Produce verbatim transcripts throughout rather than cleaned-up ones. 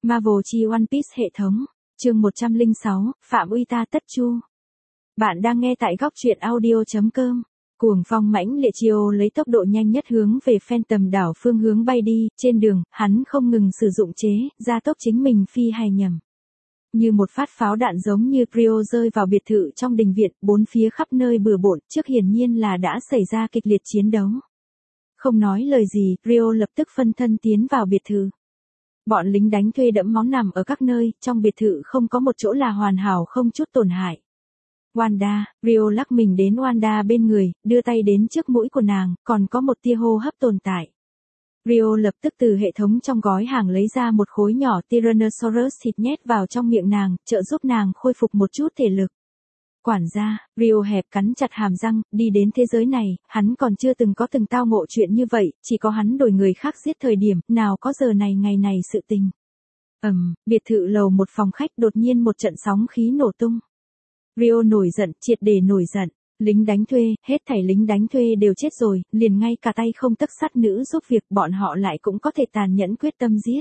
Marvel chi One Piece hệ thống, chương một trăm lẻ sáu, Phạm Uy Ta Tất Chu. Bạn đang nghe tại góc truyện audio chấm com. Cuồng phong mãnh liệt Chio lấy tốc độ nhanh nhất hướng về Phantom đảo phương hướng bay đi, trên đường, hắn không ngừng sử dụng chế, gia tốc chính mình phi hay nhầm. Như một phát pháo đạn giống như Rio rơi vào biệt thự trong đình viện, bốn phía khắp nơi bừa bộn, trước hiển nhiên là đã xảy ra kịch liệt chiến đấu. Không nói lời gì, Rio lập tức phân thân tiến vào biệt thự. Bọn lính đánh thuê đẫm máu nằm ở các nơi, trong biệt thự không có một chỗ là hoàn hảo không chút tổn hại. Wanda, Rio lắc mình đến Wanda bên người, đưa tay đến trước mũi của nàng, còn có một tia hô hấp tồn tại. Rio lập tức từ hệ thống trong gói hàng lấy ra một khối nhỏ Tyrannosaurus thịt nhét vào trong miệng nàng, trợ giúp nàng khôi phục một chút thể lực. Quản gia, Rio hẹp cắn chặt hàm răng, đi đến thế giới này, hắn còn chưa từng có từng tao ngộ chuyện như vậy, chỉ có hắn đổi người khác giết thời điểm, nào có giờ này ngày này sự tình. Ầm, um, biệt thự lầu một phòng khách đột nhiên một trận sóng khí nổ tung. Rio nổi giận, triệt để nổi giận, lính đánh thuê, hết thảy lính đánh thuê đều chết rồi, liền ngay cả tay không tấc sắt nữ giúp việc bọn họ lại cũng có thể tàn nhẫn quyết tâm giết.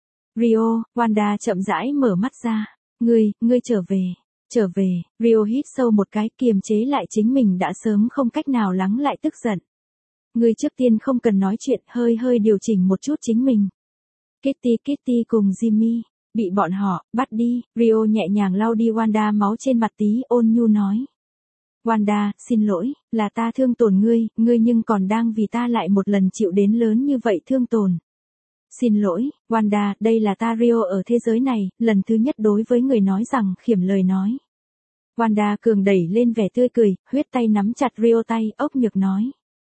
Rio, Wanda chậm rãi mở mắt ra, ngươi, ngươi trở về. Trở về, Rio hít sâu một cái, kiềm chế lại chính mình đã sớm không cách nào lắng lại tức giận. Ngươi trước tiên không cần nói chuyện, hơi hơi điều chỉnh một chút chính mình. Kitty Kitty cùng Jimmy, bị bọn họ, bắt đi, Rio nhẹ nhàng lau đi Wanda máu trên mặt tí, ôn nhu nói. Wanda, xin lỗi, là ta thương tổn ngươi, ngươi nhưng còn đang vì ta lại một lần chịu đến lớn như vậy thương tổn. Xin lỗi, Wanda, đây là ta Rio ở thế giới này, lần thứ nhất đối với người nói rằng khiểm lời nói. Wanda cường đẩy lên vẻ tươi cười, huyết tay nắm chặt Rio tay, ốc nhược nói.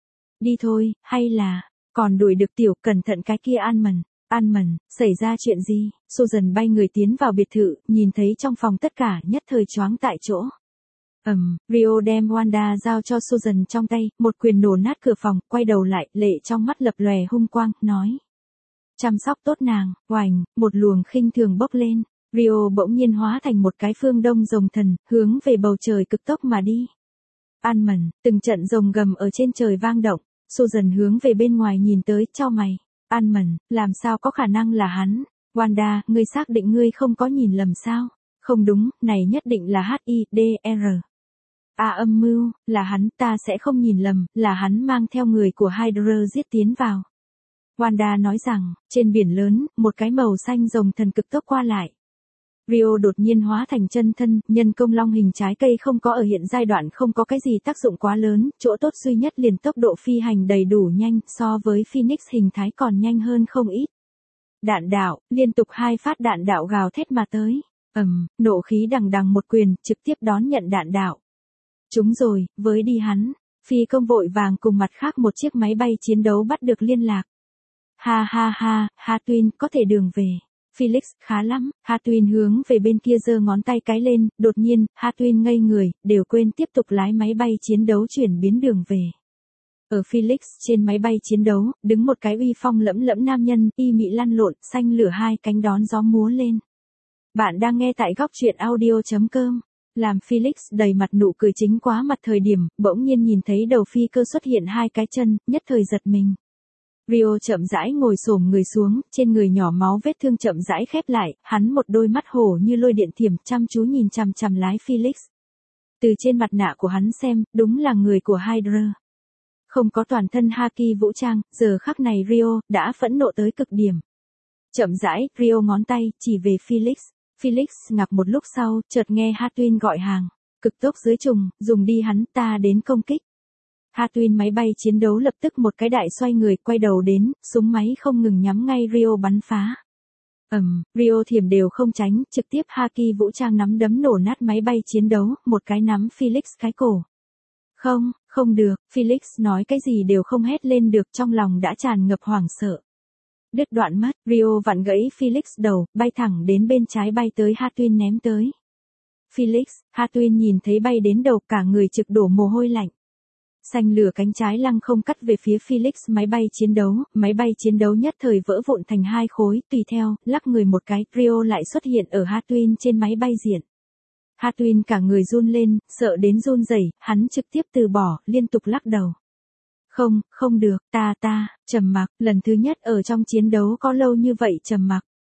Đi thôi, hay là, còn đuổi được tiểu, cẩn thận cái kia Almond. Almond, xảy ra chuyện gì? Susan bay người tiến vào biệt thự, nhìn thấy trong phòng tất cả nhất thời choáng tại chỗ. Ầm, um, Rio đem Wanda giao cho Susan trong tay, một quyền nổ nát cửa phòng, quay đầu lại, lệ trong mắt lập lòe hung quang, nói. Chăm sóc tốt nàng, oành, một luồng khinh thường bốc lên, Rio bỗng nhiên hóa thành một cái phương đông rồng thần, hướng về bầu trời cực tốc mà đi. Almond, từng trận rồng gầm ở trên trời vang động, Susan hướng về bên ngoài nhìn tới, chau mày. Almond, làm sao có khả năng là hắn? Wanda, ngươi xác định ngươi không có nhìn lầm sao? Không đúng, này nhất định là H I D R. A âm mưu, là hắn, ta sẽ không nhìn lầm, là hắn mang theo người của Hydra giết tiến vào. Wanda nói rằng, trên biển lớn, một cái màu xanh rồng thần cực tốc qua lại. Rio đột nhiên hóa thành chân thân, nhân công long hình trái cây không có ở hiện giai đoạn không có cái gì tác dụng quá lớn, chỗ tốt duy nhất liền tốc độ phi hành đầy đủ nhanh, so với Phoenix hình thái còn nhanh hơn không ít. Đạn đạo, liên tục hai phát đạn đạo gào thét mà tới. Ầm, um, nộ khí đằng đằng một quyền, trực tiếp đón nhận đạn đạo. Chúng rồi, với đi hắn, phi công vội vàng cùng mặt khác một chiếc máy bay chiến đấu bắt được liên lạc. Ha ha ha, Hatwin, có thể đường về. Felix, khá lắm, Hatwin hướng về bên kia giơ ngón tay cái lên, đột nhiên, Hatwin ngây người, đều quên tiếp tục lái máy bay chiến đấu chuyển biến đường về. Ở Felix, trên máy bay chiến đấu, đứng một cái uy phong lẫm lẫm nam nhân, y mị lăn lộn, xanh lửa hai cánh đón gió múa lên. Bạn đang nghe tại góc truyện audio chấm com. Làm Felix đầy mặt nụ cười chính quá mặt thời điểm, bỗng nhiên nhìn thấy đầu phi cơ xuất hiện hai cái chân, nhất thời giật mình. Rio chậm rãi ngồi xổm người xuống, trên người nhỏ máu vết thương chậm rãi khép lại, hắn một đôi mắt hổ như lôi điện thiểm chăm chú nhìn chằm chằm lái Felix. Từ trên mặt nạ của hắn xem, đúng là người của Hydra. Không có toàn thân haki vũ trang, giờ khắc này Rio đã phẫn nộ tới cực điểm. Chậm rãi, Rio ngón tay chỉ về Felix. Felix ngạc một lúc sau, chợt nghe Hatwin gọi hàng, cực tốc dưới trùng, dùng đi hắn, ta đến công kích. Hatwin máy bay chiến đấu lập tức một cái đại xoay người, quay đầu đến, súng máy không ngừng nhắm ngay Rio bắn phá. Ầm, um, Rio thiểm đều không tránh, trực tiếp haki vũ trang nắm đấm nổ nát máy bay chiến đấu, một cái nắm Felix cái cổ. Không, không được, Felix nói cái gì đều không hét lên được, trong lòng đã tràn ngập hoảng sợ. Đứt đoạn mất, Rio vặn gãy Felix đầu, bay thẳng đến bên trái bay tới Hatwin ném tới. Felix, Hatwin nhìn thấy bay đến đầu, cả người trực đổ mồ hôi lạnh. Xanh lửa cánh trái lăng không cắt về phía Felix máy bay chiến đấu, máy bay chiến đấu nhất thời vỡ vụn thành hai khối, tùy theo, lắc người một cái, Rio lại xuất hiện ở Hatwin trên máy bay diện. Hatwin cả người run lên, sợ đến run rẩy, hắn trực tiếp từ bỏ, liên tục lắc đầu. Không, không được, ta ta, trầm mặc, lần thứ nhất ở trong chiến đấu có lâu như vậy trầm mặc.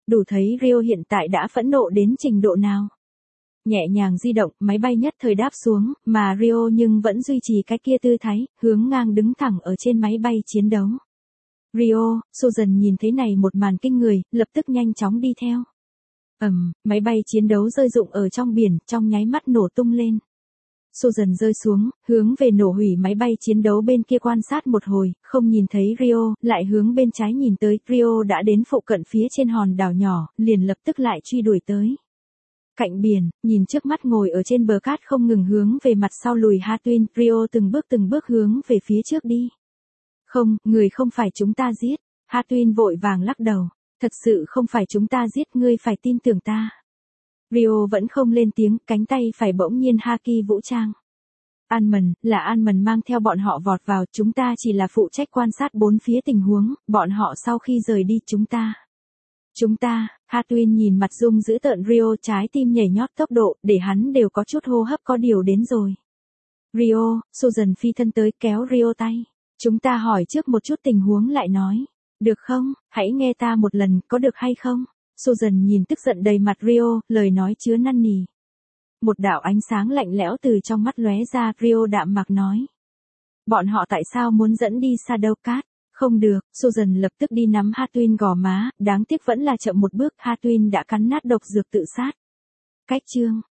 Đủ thấy Rio hiện tại đã phẫn nộ đến trình độ nào. Nhẹ nhàng di động, máy bay nhất thời đáp xuống, mà Rio nhưng vẫn duy trì cái kia tư thái, hướng ngang đứng thẳng ở trên máy bay chiến đấu. Rio, Susan nhìn thấy này một màn kinh người, lập tức nhanh chóng đi theo. Ầm, máy bay chiến đấu rơi rụng ở trong biển, trong nháy mắt nổ tung lên. Susan rơi xuống, hướng về nổ hủy máy bay chiến đấu bên kia quan sát một hồi, không nhìn thấy Rio, lại hướng bên trái nhìn tới, Rio đã đến phụ cận phía trên hòn đảo nhỏ, liền lập tức lại truy đuổi tới. Cạnh biển, nhìn trước mắt ngồi ở trên bờ cát không ngừng hướng về mặt sau lùi Hatwin, Rio từng bước từng bước hướng về phía trước đi. Không, người không phải chúng ta giết. Hatwin vội vàng lắc đầu. Thật sự không phải chúng ta giết, ngươi phải tin tưởng ta. Rio vẫn không lên tiếng, cánh tay phải bỗng nhiên haki vũ trang. Almond, là Almond mang theo bọn họ vọt vào, chúng ta chỉ là phụ trách quan sát bốn phía tình huống, bọn họ sau khi rời đi chúng ta. Chúng ta, Hatwin nhìn mặt Dung giữ tợn Rio, trái tim nhảy nhót tốc độ, để hắn đều có chút hô hấp có điều đến rồi. Rio, Susan phi thân tới kéo Rio tay. Chúng ta hỏi trước một chút tình huống lại nói. Được không, hãy nghe ta một lần, có được hay không? Susan nhìn tức giận đầy mặt Rio, lời nói chứa năn nỉ. Một đạo ánh sáng lạnh lẽo từ trong mắt lóe ra, Rio đạm mạc nói. Bọn họ tại sao muốn dẫn đi Shadowcat? Không được, Susan lập tức đi nắm Hatwin gò má, đáng tiếc vẫn là chậm một bước, Hatwin đã cắn nát độc dược tự sát. Cách chương